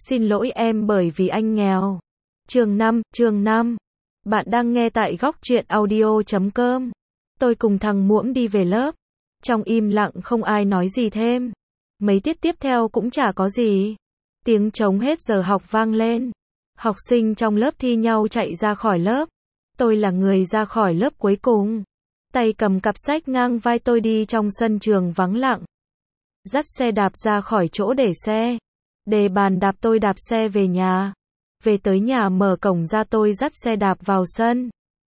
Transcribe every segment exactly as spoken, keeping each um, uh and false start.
Xin lỗi em bởi vì anh nghèo. Chương năm, chương năm. Bạn đang nghe tại góc truyện audio chấm com. Tôi cùng thằng Muỗng đi về lớp. Trong im lặng không ai nói gì thêm. Mấy tiết tiếp theo cũng chả có gì. Tiếng trống hết giờ học vang lên. Học sinh trong lớp thi nhau chạy ra khỏi lớp. Tôi là người ra khỏi lớp cuối cùng. Tay cầm cặp sách ngang vai tôi đi trong sân trường vắng lặng. Dắt xe đạp ra khỏi chỗ để xe. Đề bàn đạp tôi đạp xe về nhà. Về tới nhà mở cổng ra tôi dắt xe đạp vào sân.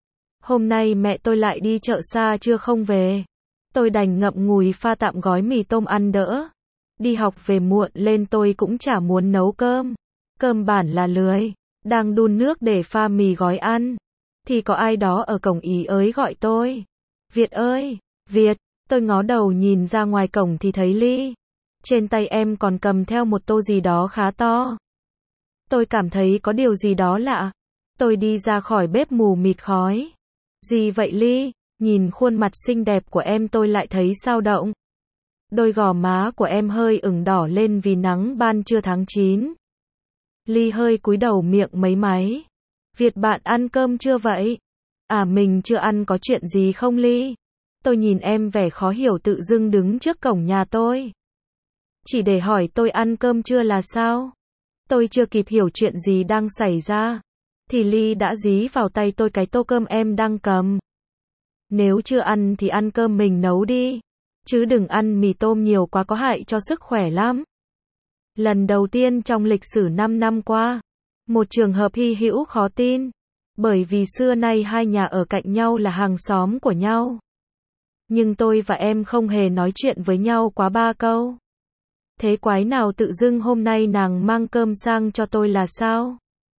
Hôm nay mẹ tôi lại đi chợ xa trưa không về. Tôi đành ngậm ngùi pha tạm gói mì tôm ăn đỡ. Đi học về muộn lên tôi cũng chả muốn nấu cơm. Cơm bản là lười. Đang đun nước để pha mì gói ăn. Thì có ai đó ở cổng ý ới gọi tôi. Việt ơi, Việt. Tôi ngó đầu nhìn ra ngoài cổng thì thấy Ly. Trên tay em còn cầm theo một tô gì đó khá to. Tôi cảm thấy có điều gì đó lạ. Tôi đi ra khỏi bếp mù mịt khói. Gì vậy Ly? Nhìn khuôn mặt xinh đẹp của em tôi lại thấy sao động. Đôi gò má của em hơi ửng đỏ lên vì nắng ban trưa tháng chín. Ly hơi cúi đầu miệng mấy máy. Việt bạn ăn cơm chưa vậy? À mình chưa ăn, có chuyện gì không Ly? Tôi nhìn em vẻ khó hiểu tự dưng đứng trước cổng nhà tôi. Chỉ để hỏi tôi ăn cơm chưa là sao? Tôi chưa kịp hiểu chuyện gì đang xảy ra. Thì Ly đã dí vào tay tôi cái tô cơm em đang cầm. Nếu chưa ăn thì ăn cơm mình nấu đi. Chứ đừng ăn mì tôm nhiều quá, có hại cho sức khỏe lắm. Lần đầu tiên trong lịch sử năm năm qua. Một trường hợp hy hữu khó tin. Bởi vì xưa nay hai nhà ở cạnh nhau là hàng xóm của nhau. Nhưng tôi và em không hề nói chuyện với nhau quá ba câu. Thế quái nào tự dưng hôm nay nàng mang cơm sang cho tôi là sao?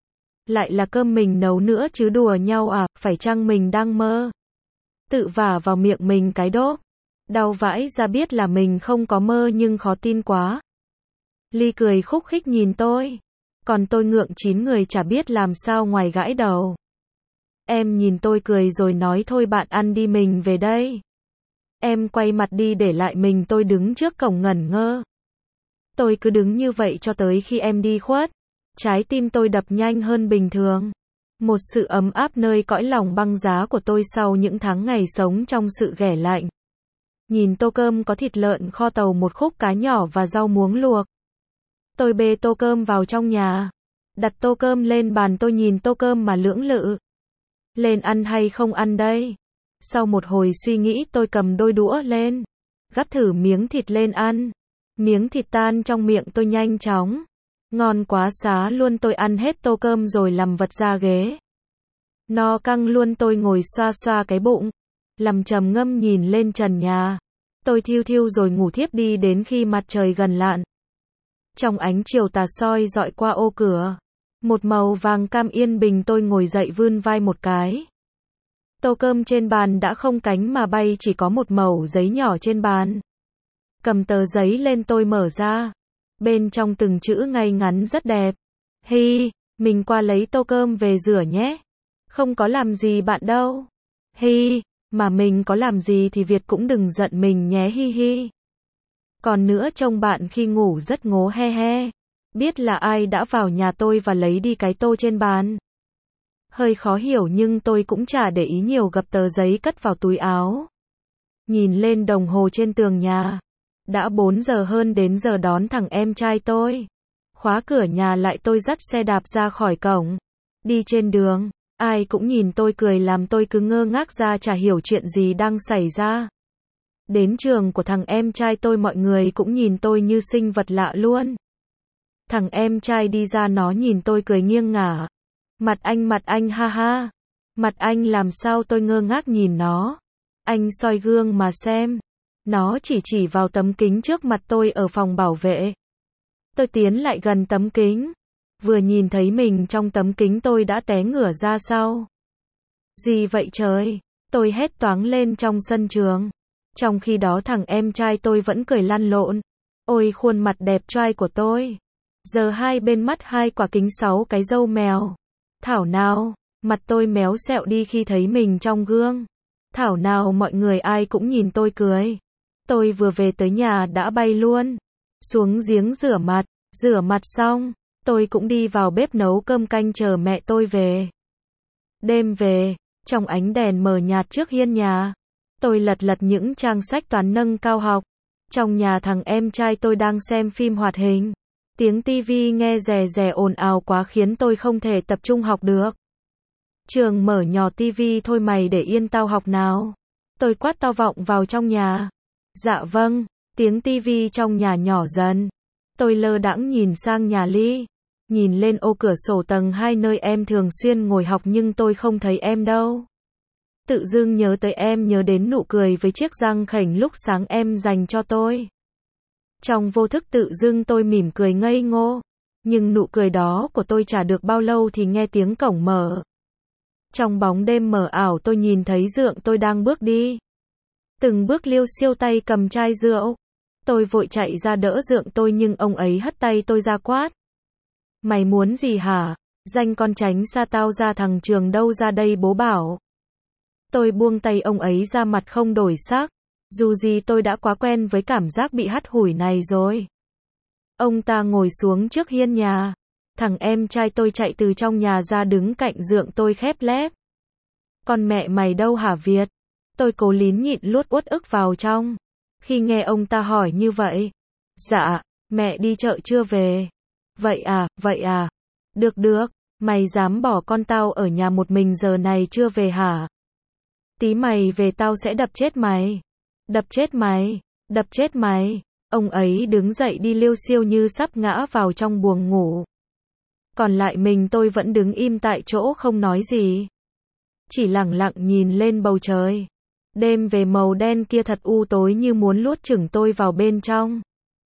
Lại là cơm mình nấu nữa chứ, đùa nhau à, phải chăng mình đang mơ? Tự vả vào miệng mình cái đốp. Đau vãi ra, biết là mình không có mơ nhưng khó tin quá. Ly cười khúc khích nhìn tôi. Còn tôi ngượng chín người chả biết làm sao ngoài gãi đầu. Em nhìn tôi cười rồi nói thôi bạn ăn đi mình về đây. Em quay mặt đi để lại mình tôi đứng trước cổng ngẩn ngơ. Tôi cứ đứng như vậy cho tới khi em đi khuất. Trái tim tôi đập nhanh hơn bình thường. Một sự ấm áp nơi cõi lòng băng giá của tôi sau những tháng ngày sống trong sự ghẻ lạnh. Nhìn tô cơm có thịt lợn kho tàu, một khúc cá nhỏ và rau muống luộc. Tôi bê tô cơm vào trong nhà. Đặt tô cơm lên bàn, tôi nhìn tô cơm mà lưỡng lự. Lên ăn hay không ăn đây? Sau một hồi suy nghĩ tôi cầm đôi đũa lên. Gắp thử miếng thịt lên ăn. Miếng thịt tan trong miệng tôi nhanh chóng. Ngon quá xá luôn, tôi ăn hết tô cơm rồi làm vật ra ghế. No căng luôn, tôi ngồi xoa xoa cái bụng. Làm trầm ngâm nhìn lên trần nhà. Tôi thiu thiu rồi ngủ thiếp đi đến khi mặt trời gần lặn. Trong ánh chiều tà soi dọi qua ô cửa. Một màu vàng cam yên bình, tôi ngồi dậy vươn vai một cái. Tô cơm trên bàn đã không cánh mà bay, chỉ có một mẩu giấy nhỏ trên bàn. Cầm tờ giấy lên tôi mở ra. Bên trong từng chữ ngay ngắn rất đẹp. Hi, mình qua lấy tô cơm về rửa nhé. Không có làm gì bạn đâu. Hi, mà mình có làm gì thì Việt cũng đừng giận mình nhé, hi hi. Còn nữa, trông bạn khi ngủ rất ngố he he. Biết là ai đã vào nhà tôi và lấy đi cái tô trên bàn. Hơi khó hiểu nhưng tôi cũng chả để ý nhiều, gập tờ giấy cất vào túi áo. Nhìn lên đồng hồ trên tường nhà. Đã bốn giờ hơn, đến giờ đón thằng em trai tôi. Khóa cửa nhà lại, tôi dắt xe đạp ra khỏi cổng. Đi trên đường, ai cũng nhìn tôi cười làm tôi cứ ngơ ngác ra, chả hiểu chuyện gì đang xảy ra. Đến trường của thằng em trai tôi, mọi người cũng nhìn tôi như sinh vật lạ luôn. Thằng em trai đi ra, nó nhìn tôi cười nghiêng ngả. Mặt anh, mặt anh, ha ha. Mặt anh làm sao? Tôi ngơ ngác nhìn nó. Anh soi gương mà xem. Nó chỉ chỉ vào tấm kính trước mặt tôi ở phòng bảo vệ. Tôi tiến lại gần tấm kính. Vừa nhìn thấy mình trong tấm kính tôi đã té ngửa ra sau. Gì vậy trời? Tôi hét toáng lên trong sân trường. Trong khi đó thằng em trai tôi vẫn cười lăn lộn. Ôi khuôn mặt đẹp trai của tôi. Giờ hai bên mắt hai quả kính, sáu cái râu mèo. Thảo nào, mặt tôi méo xẹo đi khi thấy mình trong gương. Thảo nào mọi người ai cũng nhìn tôi cười. Tôi vừa về tới nhà đã bay luôn xuống giếng rửa mặt. Rửa mặt xong, Tôi cũng đi vào bếp nấu cơm canh chờ mẹ tôi về. Đêm về, trong ánh đèn mờ nhạt trước hiên nhà, tôi lật lật những trang sách toán nâng cao học. Trong nhà thằng em trai tôi đang xem phim hoạt hình. Tiếng tivi nghe rè rè ồn ào quá khiến tôi không thể tập trung học được. Trường mở nhỏ tivi thôi mày để yên tao học nào. Tôi quát to vọng vào trong nhà. Dạ vâng, tiếng tivi trong nhà nhỏ dần. Tôi lơ đãng nhìn sang nhà Ly. Nhìn lên ô cửa sổ tầng hai nơi em thường xuyên ngồi học nhưng tôi không thấy em đâu. Tự dưng nhớ tới em, nhớ đến nụ cười với chiếc răng khểnh lúc sáng em dành cho tôi. Trong vô thức tự dưng tôi mỉm cười ngây ngô. Nhưng nụ cười đó của tôi chả được bao lâu thì nghe tiếng cổng mở. Trong bóng đêm mờ ảo tôi nhìn thấy dượng tôi đang bước đi. Từng bước liêu xiêu tay cầm chai rượu. Tôi vội chạy ra đỡ dượng tôi nhưng ông ấy hất tay tôi ra quát. Mày muốn gì hả? Danh con tránh xa tao ra, thằng Trường đâu ra đây bố bảo. Tôi buông tay ông ấy ra, mặt không đổi sắc. Dù gì tôi đã quá quen với cảm giác bị hắt hủi này rồi. Ông ta ngồi xuống trước hiên nhà. Thằng em trai tôi chạy từ trong nhà ra đứng cạnh dượng tôi khép lép. Con mẹ mày đâu hả Việt? Tôi cố lín nhịn luốt uất ức vào trong. Khi nghe ông ta hỏi như vậy. Dạ, mẹ đi chợ chưa về. Vậy à, vậy à. Được được, mày dám bỏ con tao ở nhà một mình giờ này chưa về hả? Tí mày về tao sẽ đập chết mày. Đập chết mày, đập chết mày. Ông ấy đứng dậy đi liêu xiêu như sắp ngã vào trong buồng ngủ. Còn lại mình tôi vẫn đứng im tại chỗ không nói gì. Chỉ lẳng lặng nhìn lên bầu trời. Đêm về màu đen kia thật u tối như muốn luốt chửng tôi vào bên trong.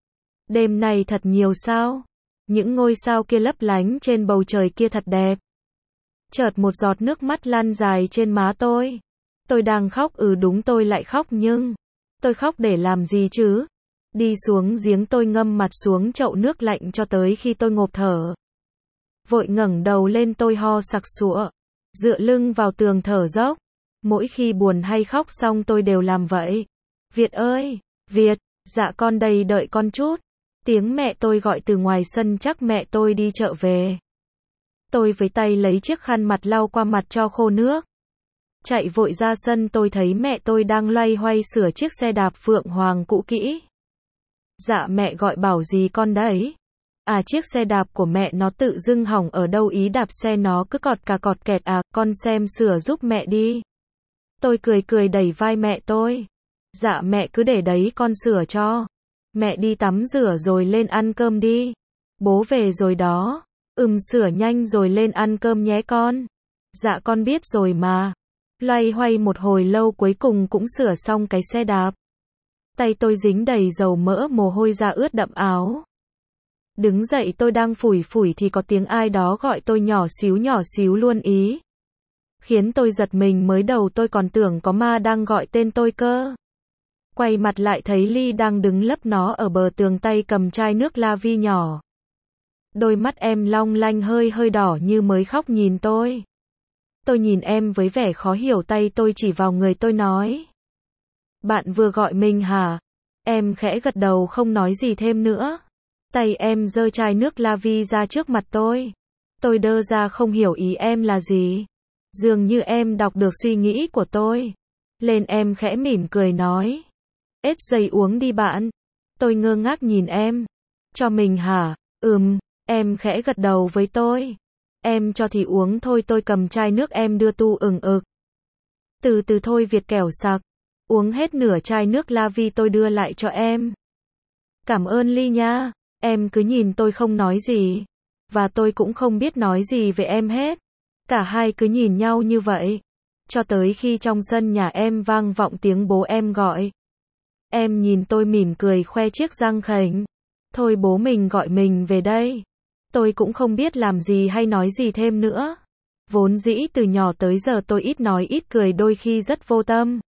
Đêm này thật nhiều sao. Những ngôi sao kia lấp lánh trên bầu trời kia thật đẹp. Chợt một giọt nước mắt lăn dài trên má tôi. Tôi đang khóc, ừ đúng tôi lại khóc nhưng... Tôi khóc để làm gì chứ? Đi xuống giếng tôi ngâm mặt xuống chậu nước lạnh cho tới khi tôi ngộp thở. Vội ngẩng đầu lên tôi ho sặc sụa. Dựa lưng vào tường thở dốc. Mỗi khi buồn hay khóc xong tôi đều làm vậy. Việt ơi, Việt, dạ con đây đợi con chút. Tiếng mẹ tôi gọi từ ngoài sân, chắc mẹ tôi đi chợ về. Tôi với tay lấy chiếc khăn mặt lau qua mặt cho khô nước. Chạy vội ra sân tôi thấy mẹ tôi đang loay hoay sửa chiếc xe đạp Phượng Hoàng cũ kỹ. Dạ mẹ gọi bảo gì con đấy? À chiếc xe đạp của mẹ nó tự dưng hỏng ở đâu ý đạp xe nó cứ cọt cà cọt kẹt à, con xem sửa giúp mẹ đi. Tôi cười cười đẩy vai mẹ tôi. Dạ mẹ cứ để đấy con sửa cho. Mẹ đi tắm rửa rồi lên ăn cơm đi. Bố về rồi đó. Ừm sửa nhanh rồi lên ăn cơm nhé con. Dạ con biết rồi mà. Loay hoay một hồi lâu cuối cùng cũng sửa xong cái xe đạp. Tay tôi dính đầy dầu mỡ, mồ hôi ra ướt đậm áo. Đứng dậy tôi đang phủi phủi thì có tiếng ai đó gọi tôi nhỏ xíu nhỏ xíu luôn ý. Khiến tôi giật mình, mới đầu tôi còn tưởng có ma đang gọi tên tôi cơ. Quay mặt lại thấy Ly đang đứng lấp nó ở bờ tường, tay cầm chai nước la vi nhỏ. Đôi mắt em long lanh hơi hơi đỏ như mới khóc nhìn tôi. Tôi nhìn em với vẻ khó hiểu, tay tôi chỉ vào người tôi nói. Bạn vừa gọi mình hả? Em khẽ gật đầu không nói gì thêm nữa. Tay em giơ chai nước la vi ra trước mặt tôi. Tôi đơ ra không hiểu ý em là gì. Dường như em đọc được suy nghĩ của tôi. Lên em khẽ mỉm cười nói. Ết giây uống đi bạn. Tôi ngơ ngác nhìn em. Cho mình hả? Ừm, em khẽ gật đầu với tôi. Em cho thì uống thôi. Tôi cầm chai nước em đưa tu ừng ực. Từ từ thôi Việt kẻo sặc. Uống hết nửa chai nước la vi tôi đưa lại cho em. Cảm ơn Ly nha. Em cứ nhìn tôi không nói gì. Và tôi cũng không biết nói gì về em hết. Cả hai cứ nhìn nhau như vậy. Cho tới khi trong sân nhà em vang vọng tiếng bố em gọi. Em nhìn tôi mỉm cười khoe chiếc răng khểnh. Thôi bố mình gọi mình về đây. Tôi cũng không biết làm gì hay nói gì thêm nữa. Vốn dĩ từ nhỏ tới giờ tôi ít nói ít cười, đôi khi rất vô tâm.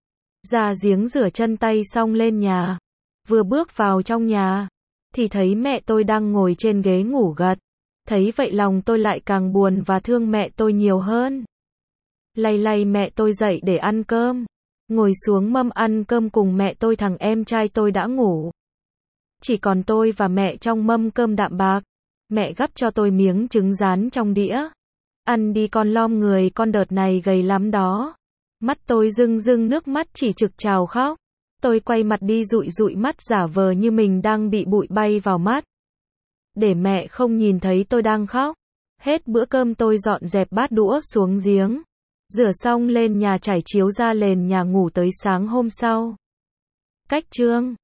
Ra giếng rửa chân tay xong lên nhà. Vừa bước vào trong nhà thì thấy mẹ tôi đang ngồi trên ghế ngủ gật. Thấy vậy lòng tôi lại càng buồn và thương mẹ tôi nhiều hơn. Lay lay mẹ tôi dậy để ăn cơm. Ngồi xuống mâm ăn cơm cùng mẹ tôi, thằng em trai tôi đã ngủ. Chỉ còn tôi và mẹ trong mâm cơm đạm bạc. Mẹ gắp cho tôi miếng trứng rán trong đĩa. Ăn đi con lom người, con đợt này gầy lắm đó. Mắt tôi rưng rưng nước mắt chỉ trực trào khóc. Tôi quay mặt đi dụi dụi mắt giả vờ như mình đang bị bụi bay vào mắt. Để mẹ không nhìn thấy tôi đang khóc. Hết bữa cơm tôi dọn dẹp bát đũa xuống giếng. Rửa xong lên nhà trải chiếu ra nền nhà ngủ tới sáng hôm sau. Cách chương